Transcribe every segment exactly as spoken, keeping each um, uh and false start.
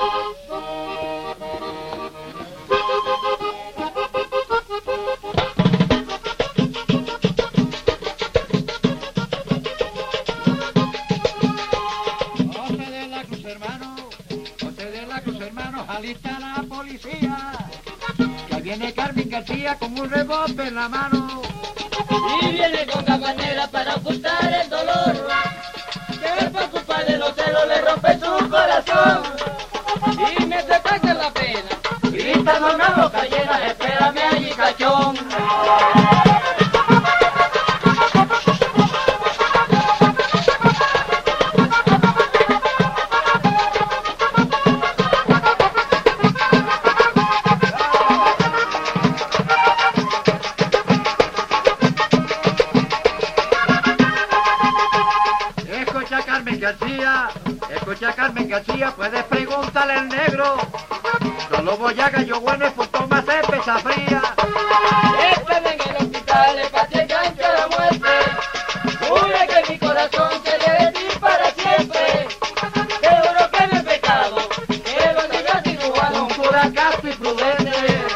Alista la policía, que viene Carmen García con un revólver en la mano. Y viene con gabanera para ocultar el dolor, que por culpa de los celos le rompe su corazón. Y me saca la pena, grita don la boca llena, espérame allí, cachón. Carmen García, escucha Carmen García, puedes preguntarle al negro. Solo voy a gallo bueno y por tomar cerveza fría. Están en el hospital, el paciente gancho la muerte. Jure que mi corazón quiere decir para siempre. Seguro que no es pecado, que lo diga cirujano, un cura casto y prudente.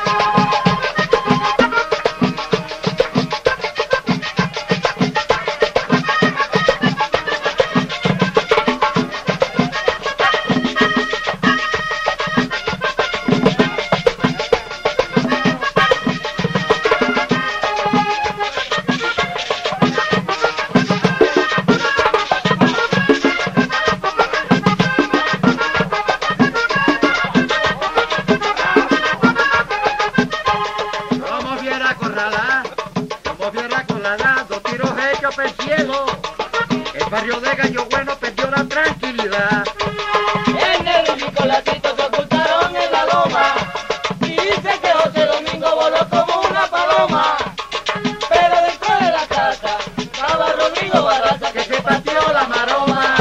Como viera con la lana, dos tiros hechos por el cielo. El barrio de Gallo Bueno perdió la tranquilidad. En el Nicolásito se ocultaron en la loma. Y dice que José Domingo voló como una paloma. Pero dentro de la casa estaba Rodrigo Barraza, que se partió la maroma.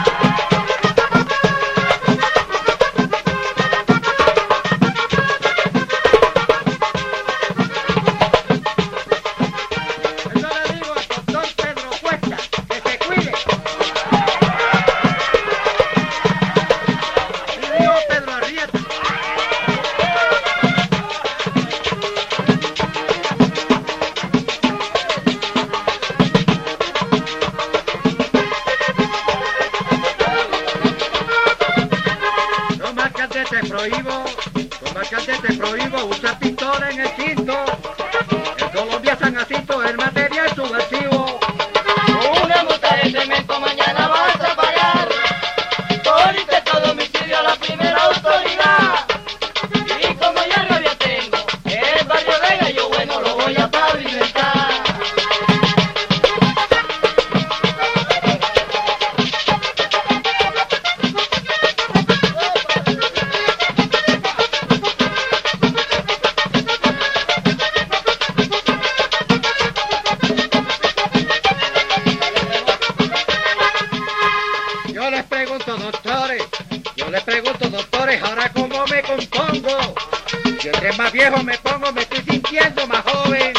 Te prohíbo, como alcalde te prohíbo usar pistola en el cinto. En Colombia San Jacinto el material subversivo. Una multa de cemento mañana vas a pagar. Por intento de homicidio a la primera autoridad. Y como ya rabia tengo, el barrio de Gallo Bueno lo voy a pavimentar. Yo les pregunto, doctores, yo les pregunto, doctores, ahora cómo me compongo. Yo entre más viejo me pongo, me estoy sintiendo más joven.